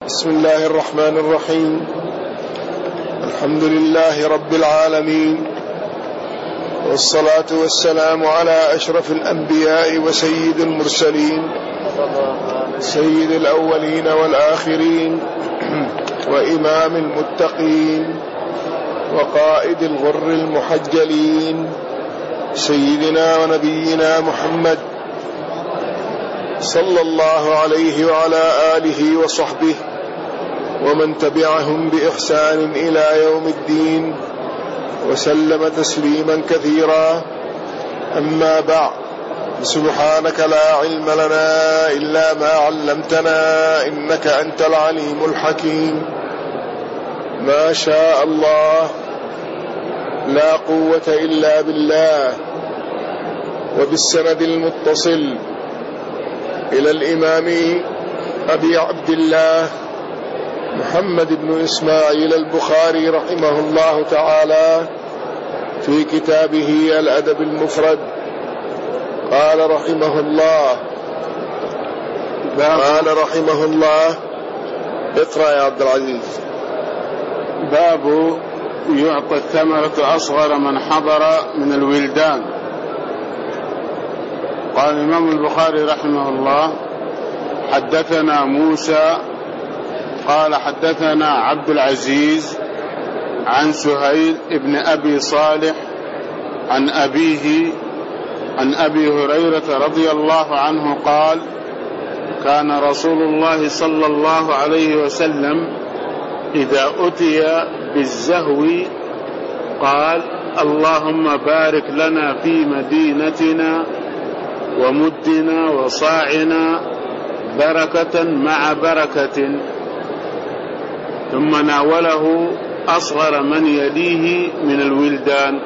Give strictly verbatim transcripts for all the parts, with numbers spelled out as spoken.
بسم الله الرحمن الرحيم. الحمد لله رب العالمين، والصلاة والسلام على أشرف الأنبياء وسيد المرسلين، سيد الأولين والآخرين، وإمام المتقين، وقائد الغر المحجلين، سيدنا ونبينا محمد صلى الله عليه وعلى آله وصحبه ومن تبعهم بإحسان إلى يوم الدين، وسلم تسليما كثيرا. أما بعد، سبحانك لا علم لنا إلا ما علمتنا إنك أنت العليم الحكيم. ما شاء الله، لا قوة إلا بالله. وبالسند المتصل إلى الإمام أبي عبد الله محمد بن إسماعيل البخاري رحمه الله تعالى في كتابه الأدب المفرد، قال رحمه الله قال رحمه الله اقرأ يا عبد العزيز. باب يعطى الثمرة أصغر من حضر من الولدان. قال الإمام البخاري رحمه الله: حدثنا موسى قال حدثنا عبد العزيز عن سهيل ابن أبي صالح عن أبيه عن أبي هريرة رضي الله عنه قال: كان رسول الله صلى الله عليه وسلم إذا أتي بالزهو قال: اللهم بارك لنا في مدينتنا ومدنا وصاعنا بركة مع بركة، ثم ناوله أصغر من يليه من الولدان.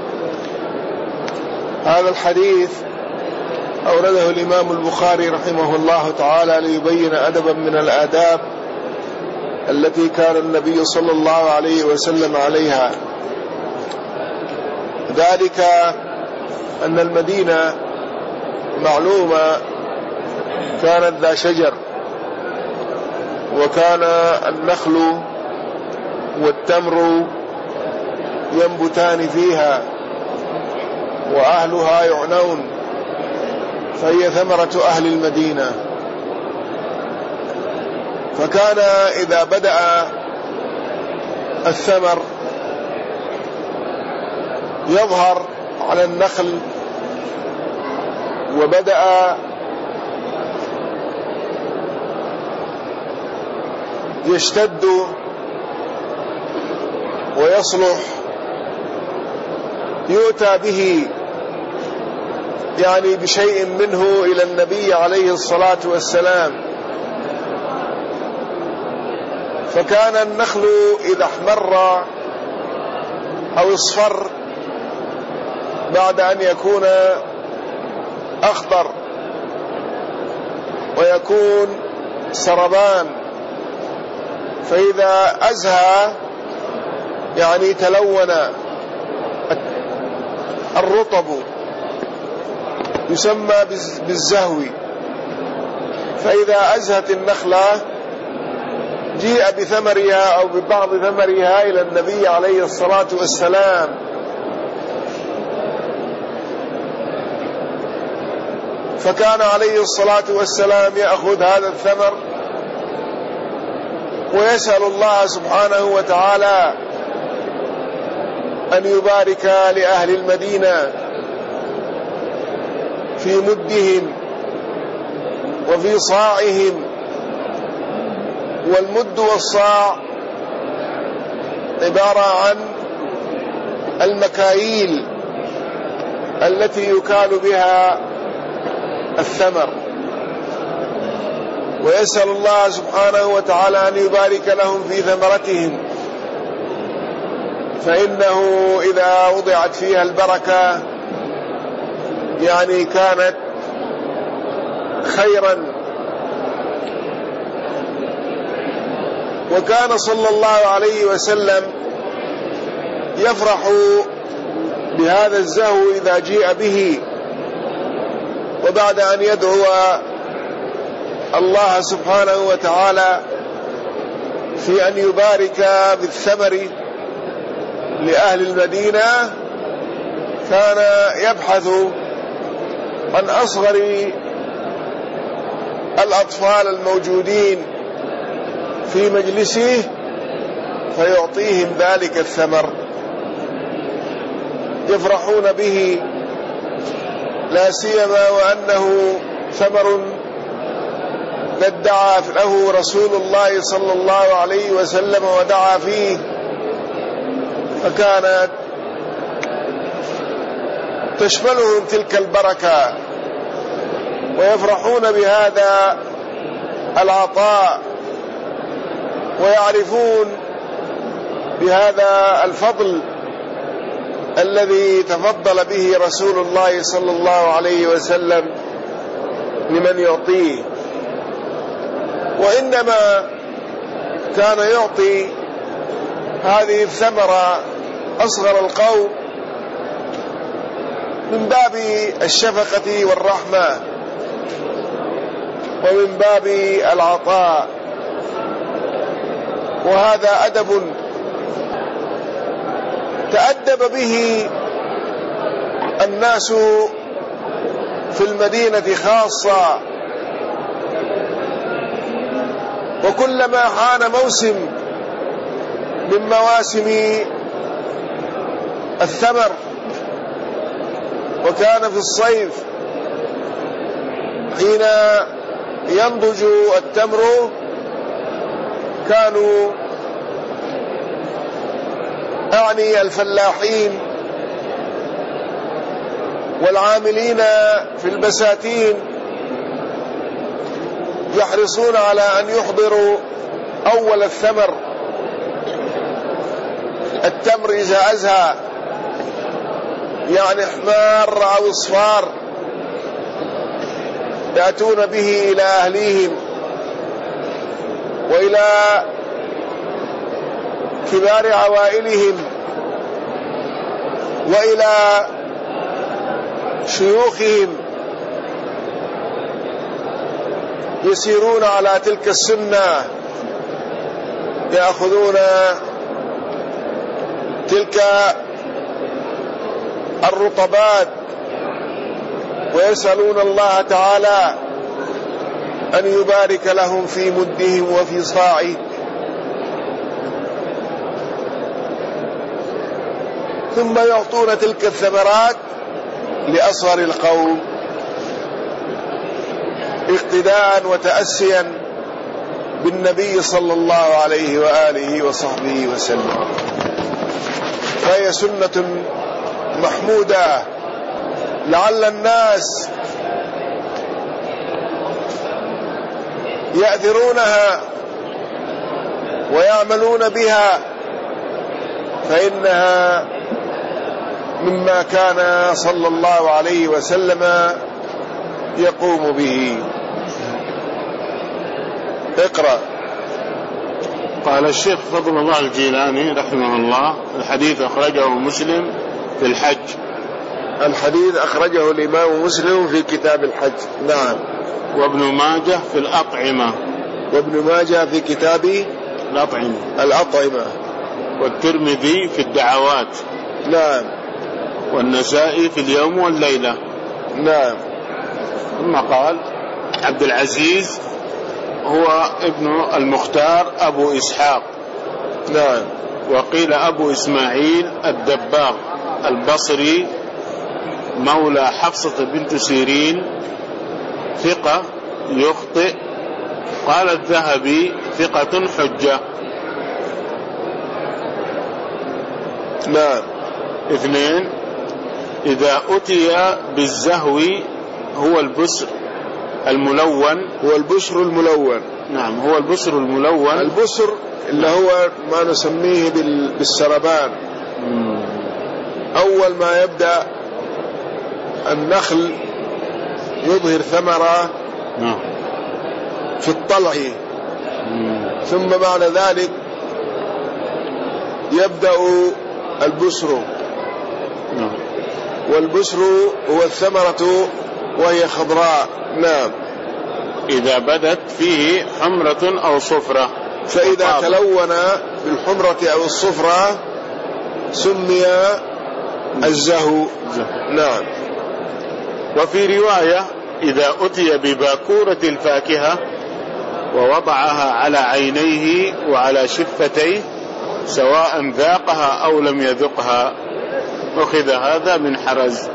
هذا الحديث أورده الإمام البخاري رحمه الله تعالى ليبين أدبا من الآداب التي كان النبي صلى الله عليه وسلم عليها، ذلك أن المدينة معلومة كانت ذا شجر، وكان النخل والتمر ينبتان فيها وأهلها يعنون، فهي ثمرة أهل المدينة. فكان إذا بدأ الثمر يظهر على النخل وبدأ يشتد ويصلح يؤتى به، يعني بشيء منه إلى النبي عليه الصلاة والسلام. فكان النخل إذا احمر أو اصفر بعد أن يكون أخضر ويكون سربان، فإذا أزهى يعني تلون الرطب يسمى بالزهو. فإذا أزهت النخلة جيء بثمرها أو ببعض ثمرها إلى النبي عليه الصلاة والسلام، فكان عليه الصلاة والسلام يأخذ هذا الثمر ويسأل الله سبحانه وتعالى أن يبارك لأهل المدينة في مدهم وفي صاعهم. والمد والصاع عبارة عن المكاييل التي يكال بها الثمر، ويسأل الله سبحانه وتعالى أن يبارك لهم في ثمرتهم، فإنه إذا وضعت فيها البركة يعني كانت خيرا. وكان صلى الله عليه وسلم يفرح بهذا الزهو إذا جيء به، وبعد أن يدعو الله سبحانه وتعالى في أن يبارك بالثمر لأهل المدينة كان يبحث عن أصغر الأطفال الموجودين في مجلسه فيعطيهم ذلك الثمر، يفرحون به، لا سيما وأنه ثمر قد دعا له رسول الله صلى الله عليه وسلم ودعا فيه، فكانت تشملهم تلك البركة ويفرحون بهذا العطاء ويعرفون بهذا الفضل الذي تفضل به رسول الله صلى الله عليه وسلم لمن يعطيه. وإنما كان يعطي هذه الثمرة أصغر القوم من باب الشفقة والرحمة ومن باب العطاء، وهذا أدب تأدب به الناس في المدينة خاصة، وكلما حان موسم من مواسم الثمر وكان في الصيف حين ينضج التمر كانوا أعني الفلاحين والعاملين في البساتين يحرصون على أن يحضروا أول الثمر التمر إذا أزهى، يعني حمار أو اصفار، يأتون به إلى أهليهم وإلى كبار عوائلهم وإلى شيوخهم، يسيرون على تلك السنة، يأخذون تلك الرطبات ويسألون الله تعالى أن يبارك لهم في مدهم وفي صاعه، ثم يعطون تلك الثمرات لأصغر القوم اقتداء وتأسيا بالنبي صلى الله عليه وآله وصحبه وسلم. فهي سنة محمودة لعل الناس يأثرونها ويعملون بها، فإنها مما كان صلى الله عليه وسلم يقوم به. اقرأ. قال الشيخ فضل الله الجيلاني رحمه الله: الحديث أخرجه مسلم في الحج. الحديث أخرجه الإمام مسلم في كتاب الحج. نعم. وابن ماجه في الأطعمة. وابن ماجه في كتاب الأطعمة الأطعمة. والترمذي في الدعوات. نعم. والنسائي في اليوم والليلة. نعم. ثم قال: عبد العزيز هو ابن المختار أبو إسحاق. نعم. وقيل أبو إسماعيل الدباغ البصري مولى حفصة بنت سيرين، ثقة يخطئ. قال الذهبي: ثقة حجة. نعم. اثنين: إذا أتي بالزهو هو البسر الملون. هو البشر الملون. نعم، هو البسر الملون. البسر اللي هو ما نسميه بالسربان. مم. أول ما يبدأ النخل يظهر ثمرة نعم. في الطلع، مم. ثم بعد ذلك يبدأ البسر. نعم. والبسر هو الثمرة وهي خضراء. نعم. إذا بدت فيه حمرة أو صفرة. فإذا تلون بالحمرة أو الصفرة سمي الزهو. نعم. وفي رواية إذا أتي بباكورة الفاكهة ووضعها على عينيه وعلى شفتيه سواء ذاقها أو لم يذقها أخذ هذا من حرز.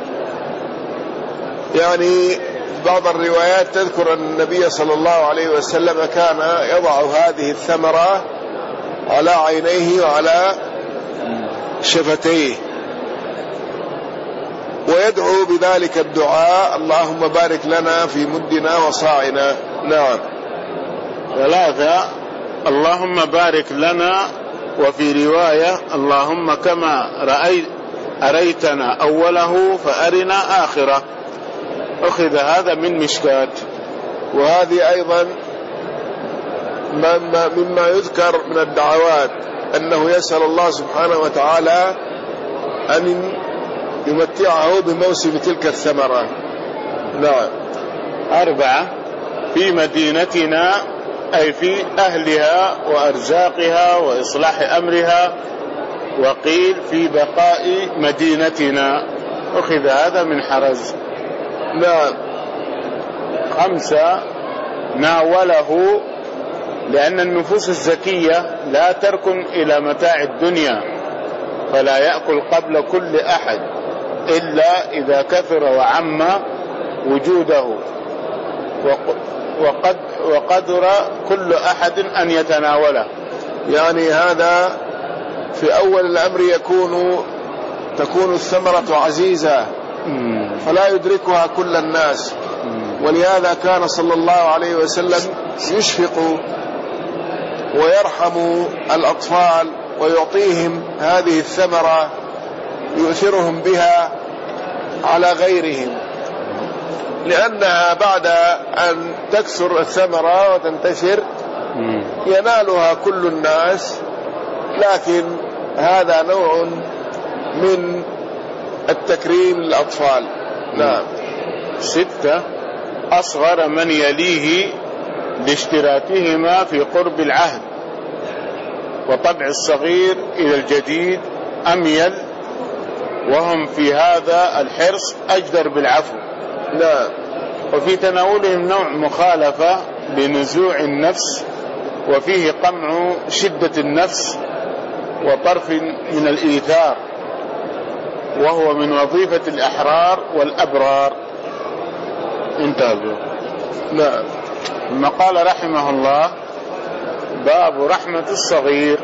يعني بعض الروايات تذكر أن النبي صلى الله عليه وسلم كان يضع هذه الثمرة على عينيه وعلى شفتيه ويدعو بذلك الدعاء اللهم بارك لنا في مدنا وصاعنا. نعم. ثلاثة اللهم بارك لنا، وفي رواية اللهم كما رأيت أريتنا أوله فأرنا آخره أخذ هذا من مشكات. وهذه أيضا مما يذكر من الدعوات أنه يسأل الله سبحانه وتعالى أن يمتعه بموسم تلك الثمرة. نعم. أربعة في مدينتنا أي في أهلها وأرزاقها وإصلاح أمرها، وقيل في بقاء مدينتنا أخذ هذا من حرز. نعم. خمسة ناوله، لأن النفوس الزكية لا تركن إلى متاع الدنيا، فلا يأكل قبل كل أحد إلا إذا كثر وعم وجوده وقد وقدر كل أحد أن يتناوله. يعني هذا في أول الأمر يكون تكون الثمرة عزيزة فلا يدركها كل الناس، ولهذا كان صلى الله عليه وسلم يشفق ويرحم الأطفال ويعطيهم هذه الثمرة يؤثرهم بها على غيرهم، لأنها بعد أن تكثر الثمرة وتنتشر ينالها كل الناس، لكن هذا نوع من التكريم للأطفال. نعم. ستة أصغر من يليه لاشتراكهما في قرب العهد، وطبع الصغير إلى الجديد أميل، وهم في هذا الحرص أجدر بالعفو. نعم. وفي تناولهم نوع مخالفة لنزوع النفس، وفيه قمع شدة النفس وطرف من الإيثار، وهو من وظيفة الأحرار والأبرار. انتهى. نعم. ثم قال رحمه الله باب رحمة الصغير.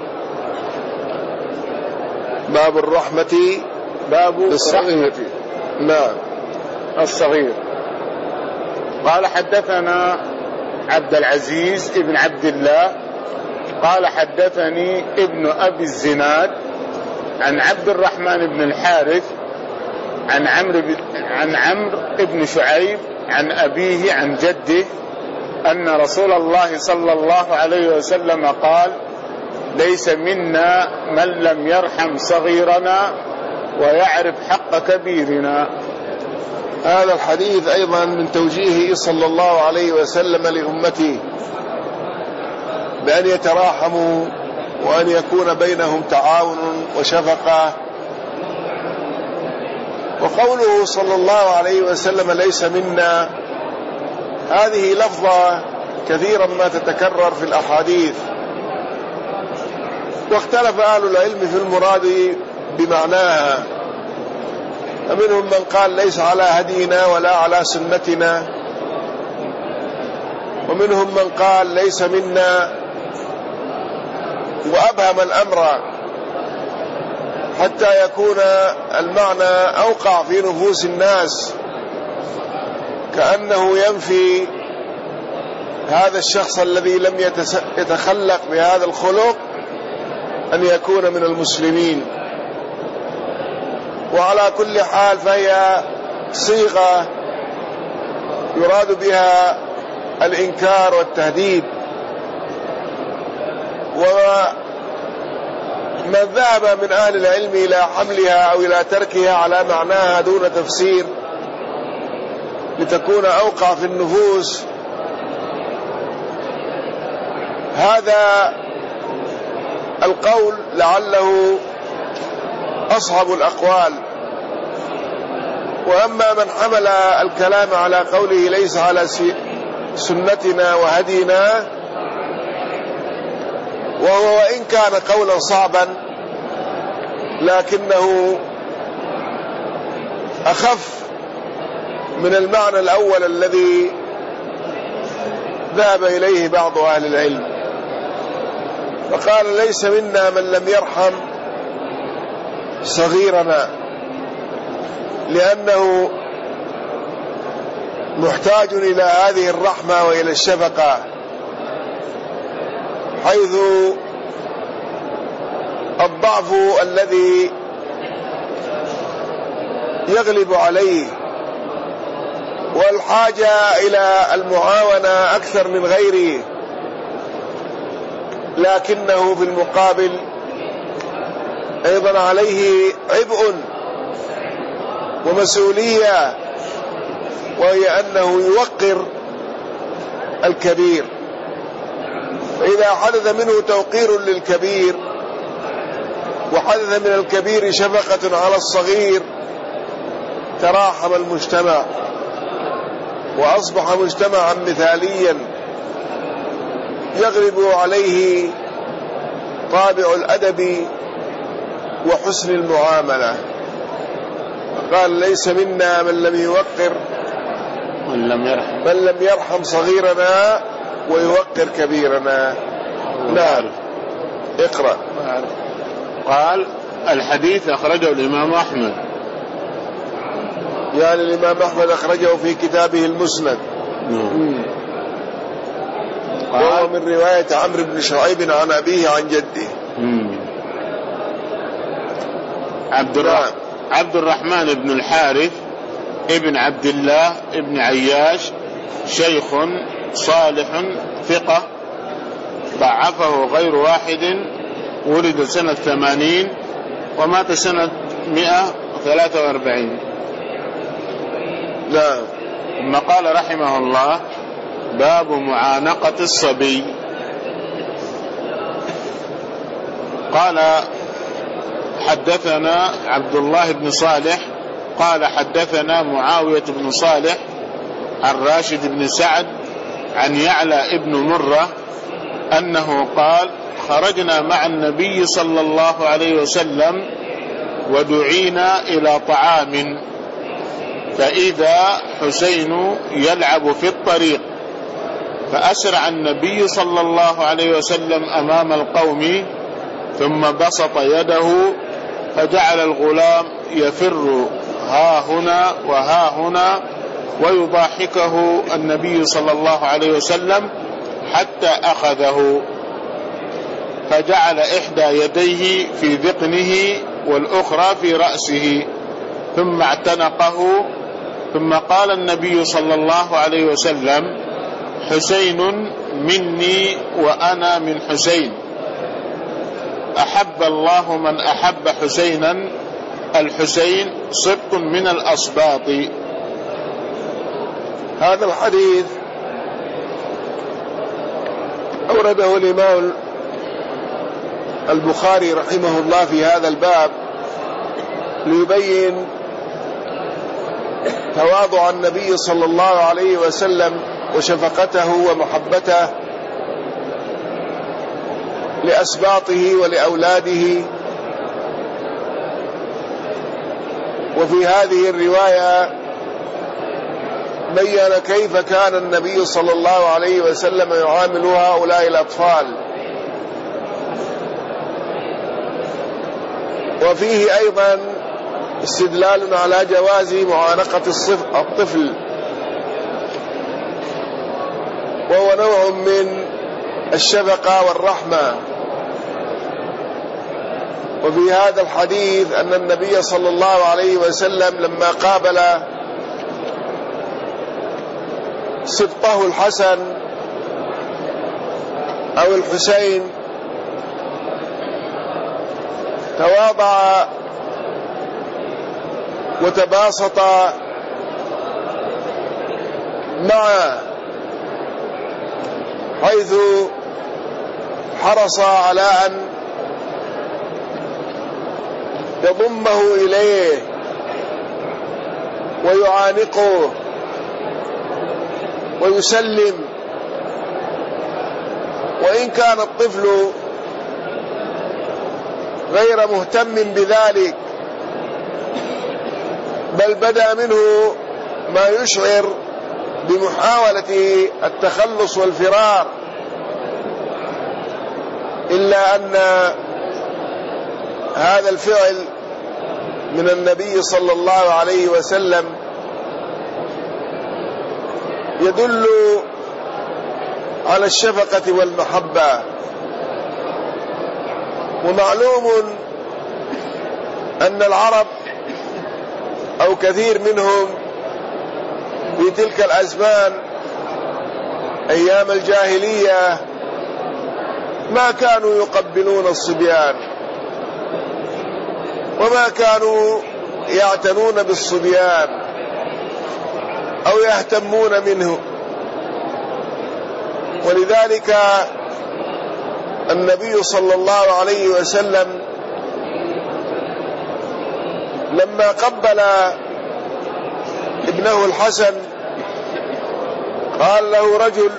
باب الرحمة باب الصغير. نعم. الصغير. قال حدثنا عبد العزيز ابن عبد الله قال حدثني ابن أبي الزناد عن عبد الرحمن بن الحارث عن عمرو عن عمرو بن شعيب عن أبيه عن جده أن رسول الله صلى الله عليه وسلم قال ليس منا من لم يرحم صغيرنا ويعرف حق كبيرنا. هذا الحديث أيضا من توجيهه صلى الله عليه وسلم لأمته بأن يتراحموا وأن يكون بينهم تعاون وشفقة. وقوله صلى الله عليه وسلم ليس منا، هذه لفظة كثيرا ما تتكرر في الأحاديث، واختلف أهل العلم في المراد بمعناها، فمنهم من قال ليس على هدينا ولا على سنتنا، ومنهم من قال ليس منا، وأبهم الأمر حتى يكون المعنى أوقع في نفوس الناس، كأنه ينفي هذا الشخص الذي لم يتخلق بهذا الخلق أن يكون من المسلمين. وعلى كل حال فهي صيغة يراد بها الإنكار والتهديد، ومن ذهب من أهل العلم إلى حملها أو إلى تركها على معناها دون تفسير لتكون أوقع في النفوس، هذا القول لعله أصعب الأقوال. وأما من حمل الكلام على قوله ليس على سنتنا وهدينا، وهو وإن كان قولا صعبا لكنه أخف من المعنى الأول الذي ذهب إليه بعض أهل العلم، فقال ليس منا من لم يرحم صغيرنا، لأنه محتاج إلى هذه الرحمة وإلى الشفقة، حيث الضعف الذي يغلب عليه والحاجة إلى المعاونة أكثر من غيره، لكنه في المقابل أيضا عليه عبء ومسؤولية، وهي أنه يوقر الكبير، فإذا حدث منه توقير للكبير وحدث من الكبير شفقة على الصغير تراحم المجتمع وأصبح مجتمعا مثاليا يغلب عليه طابع الأدب وحسن المعاملة. قال ليس منا من لم يوقر من لم يرحم من لم يرحم صغيرنا ويوقر كبيرنا. نعم اقرأ. قال الحديث أخرجه الإمام أحمد، يعني الإمام أحمد أخرجه في كتابه المسند، وهو من رواية عمرو بن شعيب عن أبيه عن جده. عبد الرحمن عبد الرحمن بن الحارث ابن عبد الله ابن عياش شيخ صالح ثقة ضعفه غير واحد، ولد سنة ثمانين ومات سنة مئة وثلاثة وأربعين. نعم. ثم قال رحمه الله باب معانقة الصبي. قال حدثنا عبد الله بن صالح قال حدثنا معاوية بن صالح عن راشد بن سعد عن يعلى ابن مرة أنه قال خرجنا مع النبي صلى الله عليه وسلم ودعينا إلى طعام، فإذا حسين يلعب في الطريق، فأسرع النبي صلى الله عليه وسلم أمام القوم ثم بسط يده فجعل الغلام يفر ها هنا وها هنا ويضاحكه النبي صلى الله عليه وسلم حتى أخذه، فجعل إحدى يديه في ذقنه والأخرى في رأسه ثم اعتنقه، ثم قال النبي صلى الله عليه وسلم حسين مني وأنا من حسين، أحب الله من أحب حسينا، الحسين سبط من الأصباط. هذا الحديث أورده الإمام البخاري رحمه الله في هذا الباب ليبين تواضع النبي صلى الله عليه وسلم وشفقته ومحبته لأسباطه ولأولاده. وفي هذه الرواية بين كيف كان النبي صلى الله عليه وسلم يعامل هؤلاء الأطفال، وفيه أيضا استدلال على جواز معانقة الطفل، وهو نوع من الشفقة والرحمة. وفي هذا الحديث أن النبي صلى الله عليه وسلم لما قابل سبطه الحسن أو الحسين تواضع وتباسط معه، حيث حرص على أن يضمه إليه ويعانقه ويسلم، وإن كان الطفل غير مهتم بذلك، بل بدأ منه ما يشعر بمحاولة التخلص والفرار، إلا أن هذا الفعل من النبي صلى الله عليه وسلم يدل على الشفقة والمحبة. ومعلوم أن العرب أو كثير منهم في تلك الأزمان أيام الجاهلية ما كانوا يقبلون الصبيان، وما كانوا يعتنون بالصبيان أو يهتمون منه. ولذلك النبي صلى الله عليه وسلم لما قبل ابنه الحسن قال له رجل: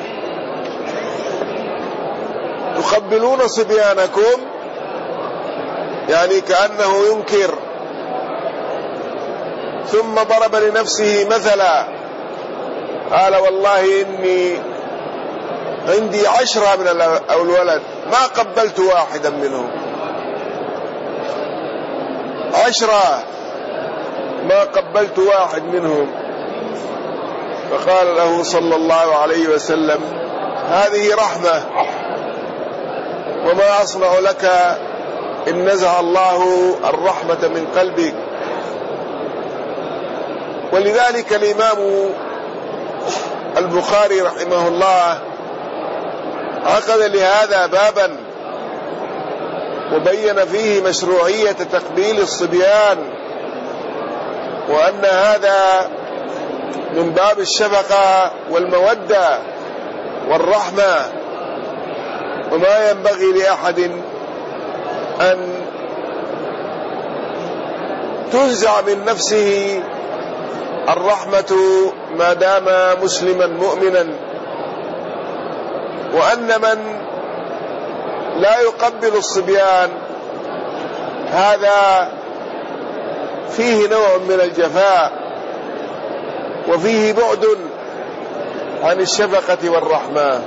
تقبلون صبيانكم؟ يعني كأنه ينكر، ثم ضرب لنفسه مثلا قال: والله إني عندي عشرة من الولد ما قبلت واحدا منهم، عشرة ما قبلت واحد منهم. فقال له صلى الله عليه وسلم: هذه رحمة، وما أصنع لك إن نزع الله الرحمة من قلبك. ولذلك الإمام البخاري رحمه الله عقد لهذا بابا وبين فيه مشروعية تقبيل الصبيان، وأن هذا من باب الشفقة والمودة والرحمة، وما ينبغي لأحد أن تنزع من نفسه الرحمة ما دام مسلما مؤمنا، وأن من لا يقبل الصبيان هذا فيه نوع من الجفاء، وفيه بعد عن الشفقة والرحمة.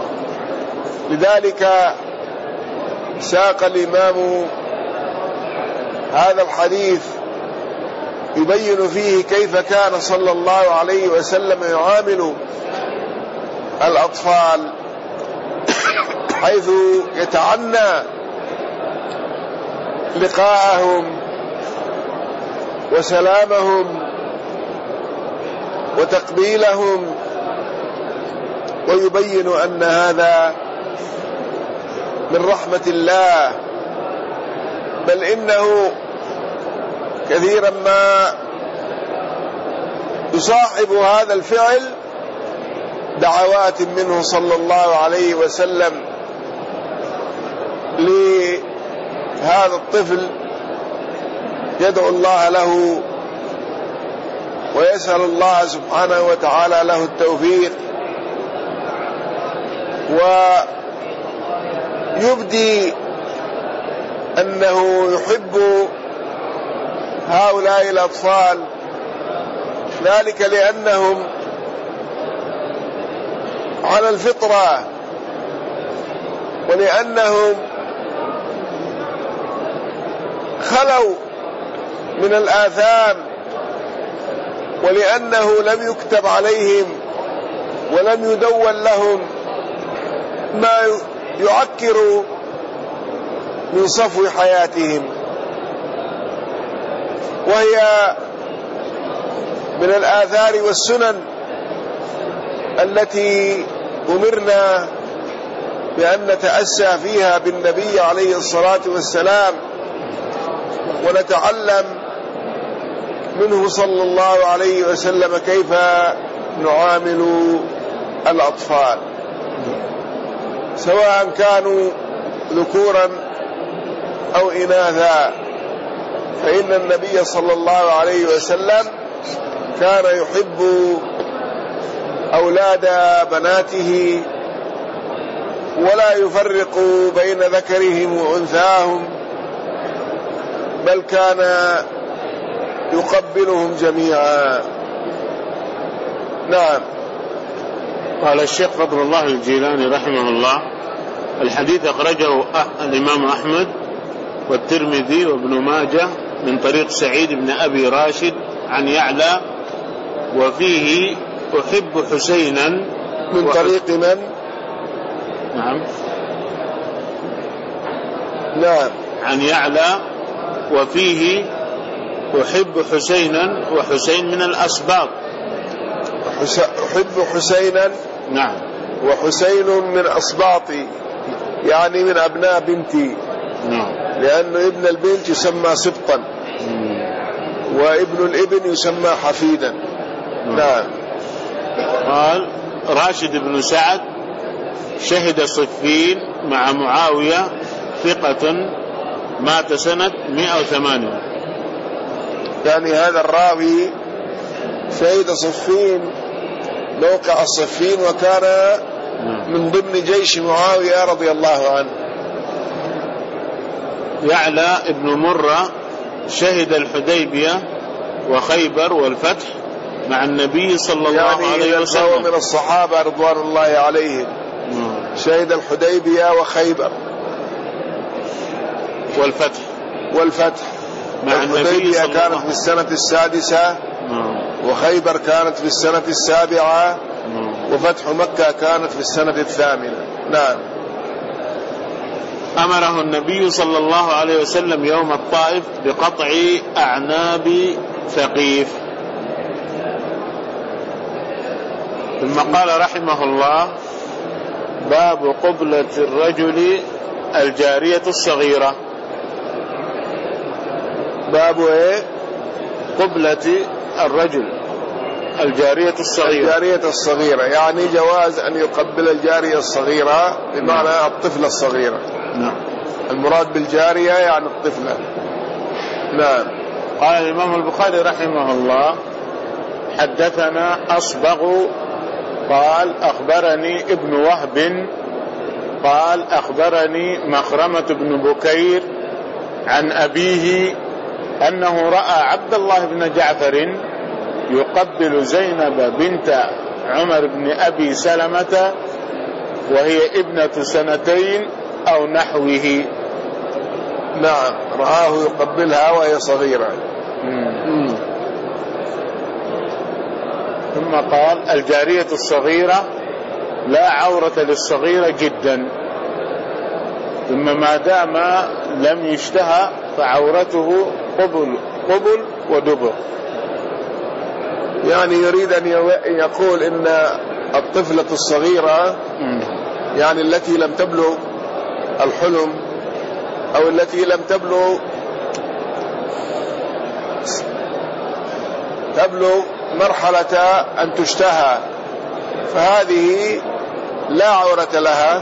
لذلك ساق الإمام هذا الحديث يبين فيه كيف كان صلى الله عليه وسلم يعامل الأطفال، حيث يتعنى لقاءهم وسلامهم وتقبيلهم، ويبين أن هذا من رحمة الله، بل إنه كثيرا ما يصاحب هذا الفعل دعوات منه صلى الله عليه وسلم لهذا الطفل، يدعو الله له ويسأل الله سبحانه وتعالى له التوفيق، ويبدي أنه يحب هؤلاء الأطفال، ذلك لأنهم على الفطرة، ولأنهم خلوا من الآثام، ولأنه لم يكتب عليهم ولم يدون لهم ما يعكر من صفو حياتهم. وهي من الآثار والسنن التي أمرنا بأن نتأسى فيها بالنبي عليه الصلاة والسلام، ونتعلم منه صلى الله عليه وسلم كيف نعامل الأطفال، سواء كانوا ذكورا أو إناثا. فإن النبي صلى الله عليه وسلم كان يحب أولاد بناته ولا يفرق بين ذكرهم وأنثاهم، بل كان يقبلهم جميعا. نعم. قال الشيخ فضل الله الجيلاني رحمه الله: الحديث أخرجه الإمام أحمد والترمذي وابن ماجه من طريق سعيد بن أبي راشد عن يعلى، وفيه أحب حسينا. من طريق من؟ نعم نعم عن يعلى، وفيه أحب حسينا، وحسين من الأسباط. أحب حسينا. نعم. وحسين من أسباطي، يعني من أبناء بنتي. نعم. لأنه ابن البنت يسمى سبطا، وابن الابن يسمى حفيدا. نعم. قال: راشد بن سعد شهد صفين مع معاوية، ثقة، مات سنة مئة وثمانية. يعني هذا الراوي شهد صفين، موقع الصفين، وكان من ضمن جيش معاوية رضي الله عنه. يعلى ابن مرة شهد الحديبية وخيبر والفتح مع النبي صلى الله يعني عليه وسلم، يعني من الصحابة رضوان الله عليهم. مم. شهد الحديبية وخيبر والفتح والفتح مع النبي الحديبية صلى كانت الله في السنة السادسة، مم. وخيبر كانت في السنة السابعة، مم. وفتح مكة كانت في السنة الثامنة. نعم. أمره النبي صلى الله عليه وسلم يوم الطائف بقطع أعناب ثقيف. ثم قال رحمه الله: باب قبلة الرجل الجارية الصغيرة. باب ايه؟ قبلة الرجل الجارية الصغيرة. الجارية الصغيرة يعني جواز أن يقبل الجارية الصغيرة، بمعنى الطفلة الصغيرة. نعم. المراد بالجارية يعني الطفلة. نعم. قال الإمام البخاري رحمه الله: حدثنا أصبغ قال أخبرني ابن وهب قال أخبرني مخرمة بن بكير عن أبيه أنه رأى عبد الله بن جعفر يقبل زينب بنت عمر بن أبي سلمة وهي ابنة سنتين أو نحوه. نعم، رآه يقبلها وهي صغيرة. مم. ثم قال: الجارية الصغيرة لا عورة للصغيرة جدا، ثم ما دام لم يشتهى فعورته قبل قبل ودبر. يعني يريد أن يقول إن الطفلة الصغيرة يعني التي لم تبلغ الحلم أو التي لم تبلغ تبلغ مرحلة أن تشتهى، فهذه لا عورة لها،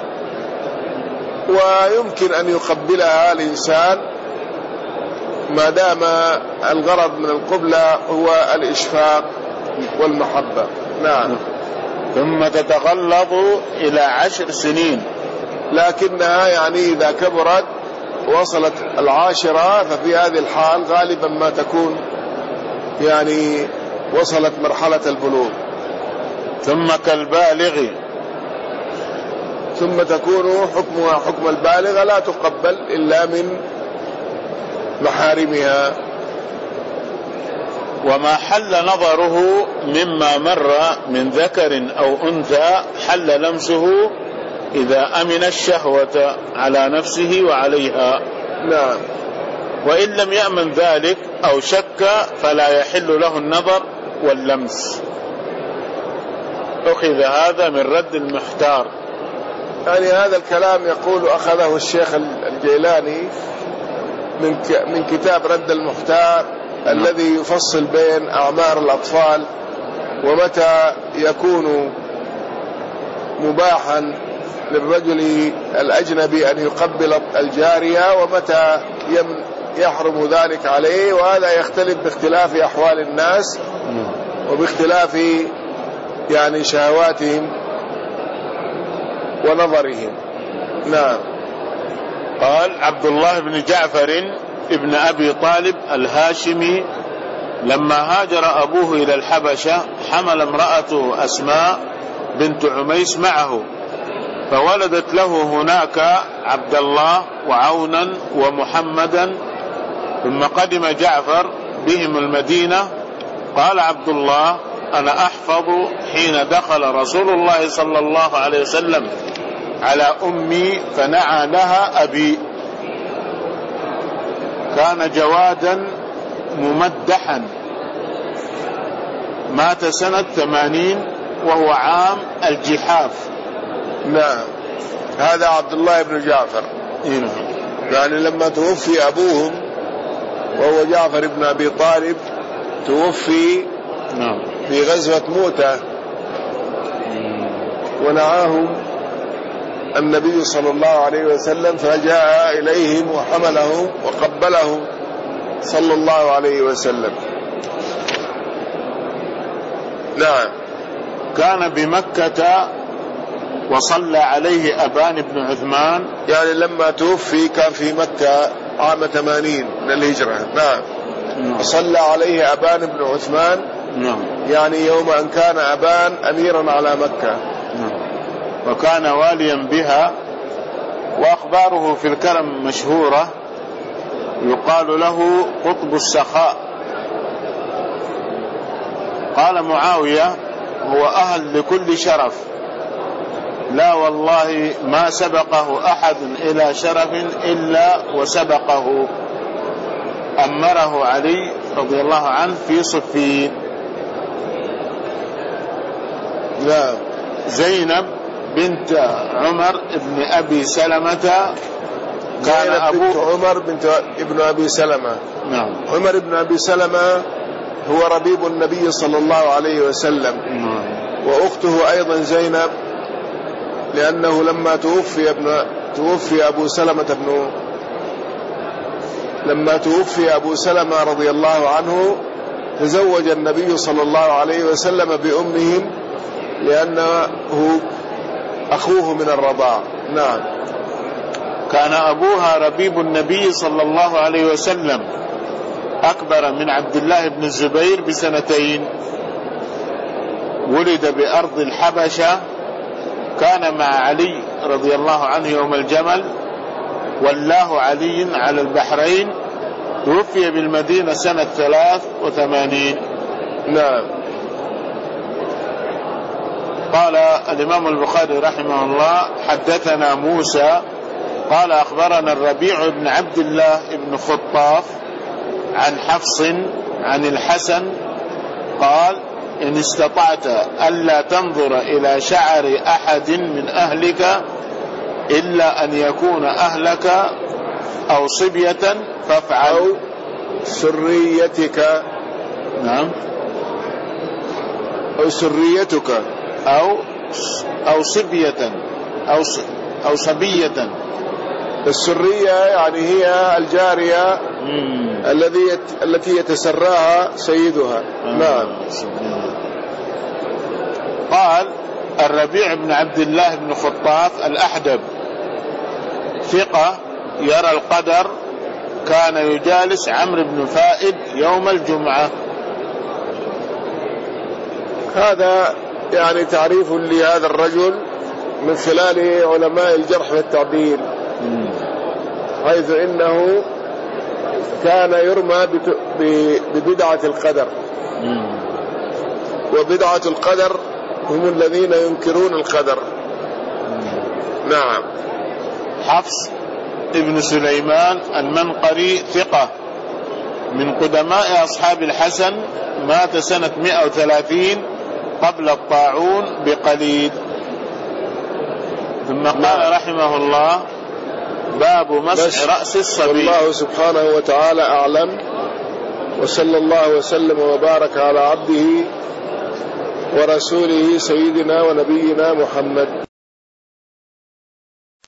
ويمكن أن يقبلها الإنسان ما دام الغرض من القبلة هو الإشفاق والمحبة. نعم. ثم تتغلظ إلى عشر سنين، لكنها يعني إذا كبرت وصلت العاشرة ففي هذه الحال غالبا ما تكون يعني وصلت مرحلة البلوغ. ثم كالبالغ، ثم تكون حكمها حكم البالغة، لا تقبل إلا من محارمها. وما حل نظره مما مر من ذكر أو أنثى حل لمسه إذا أمن الشهوة على نفسه وعليها. نعم. وإن لم يأمن ذلك أو شك فلا يحل له النظر واللمس. أخذ هذا من رد المحتار. يعني هذا الكلام يقول أخذه الشيخ الجيلاني من من كتاب رد المحتار الذي يفصل بين أعمار الأطفال ومتى يكون مباحا للرجل الأجنبي أن يقبل الجارية ومتى يحرم ذلك عليه، وهذا يختلف باختلاف أحوال الناس وباختلاف يعني شهواتهم ونظرهم. نعم. قال عبد الله بن جعفر ابن أبي طالب الهاشمي لما هاجر أبوه إلى الحبشة حمل امرأته أسماء بنت عميس معه، فولدت له هناك عبد الله وعونا ومحمدا، ثم قدم جعفر بهم المدينة. قال عبد الله: أنا أحفظ حين دخل رسول الله صلى الله عليه وسلم على أمي فنعى لها أبي، كان جوادا ممدحا، مات سنة ثمانين وهو عام الجحاف. نعم. هذا عبد الله بن جعفر. يعني لما توفي أبوهم وهو جعفر بن أبي طالب توفي في غزوة موتة، ونعاهم النبي صلى الله عليه وسلم فجاء إليهم وحملهم وقبلهم صلى الله عليه وسلم. نعم. كان بمكة وصلى عليه أبان بن عثمان، يعني لما توفي كان في مكة عام ثمانين من الهجرة. نعم. وصلى عليه أبان بن عثمان، نعم. يعني يوم أن كان أبان أميرا على مكة، نعم. وكان واليا بها، وأخباره في الكرم مشهورة، يقال له قطب السخاء. قال معاوية: هو أهل لكل شرف، لا والله ما سبقه أحد إلى شرف إلا وسبقه. أمره علي رضي الله عنه في صفين. لا. زينب بنت عمر ابن أبي سلمة، كان أبو عمر بنت ابن أبي سلمة. نعم. عمر بن أبي سلمة هو ربيب النبي صلى الله عليه وسلم. نعم. وأخته أيضا زينب، لأنه لما توفي ابن توفي أبو سلمة ابن لما توفي أبو سلمة رضي الله عنه تزوج النبي صلى الله عليه وسلم بأمهم لأنه أخوه من الرضاع. نعم. كان أبوها ربيب النبي صلى الله عليه وسلم، أكبر من عبد الله بن الزبير بسنتين. ولد بأرض الحبشة، كان مع علي رضي الله عنه يوم الجمل، ولاه علي على البحرين. توفي بالمدينة سنة ثلاث وثمانين. نعم. قال الإمام البخاري رحمه الله: حدثنا موسى قال أخبرنا الربيع بن عبد الله بن خطاف عن حفص عن الحسن قال: إن استطعت ألا تنظر إلى شعر أحد من أهلك إلا أن يكون أهلك أو صبية فافعل، أو سريتك. نعم. أو سريتك أو أو صبية أو أو صبية. السرية يعني هي الجارية الذي التي يتسراها سيدها. نعم. قال الربيع بن عبد الله بن خطاف الأحدب ثقة يرى القدر، كان يجالس عمرو بن فائد يوم الجمعة. هذا يعني تعريف لهذا الرجل من خلال علماء الجرح والتعديل، حيث إنه كان يرمى ببدعة القدر، وبدعة القدر هم الذين ينكرون القدر. نعم. حفص ابن سليمان المنقري ثقة من قدماء أصحاب الحسن، مات سنة مئة وثلاثين قبل الطاعون بقليل. ثم قال رحمه الله: باب مسح رأس الصبي. والله سبحانه وتعالى أعلم، وصلى الله وسلم وبارك على عبده ورسوله سيدنا ونبينا محمد.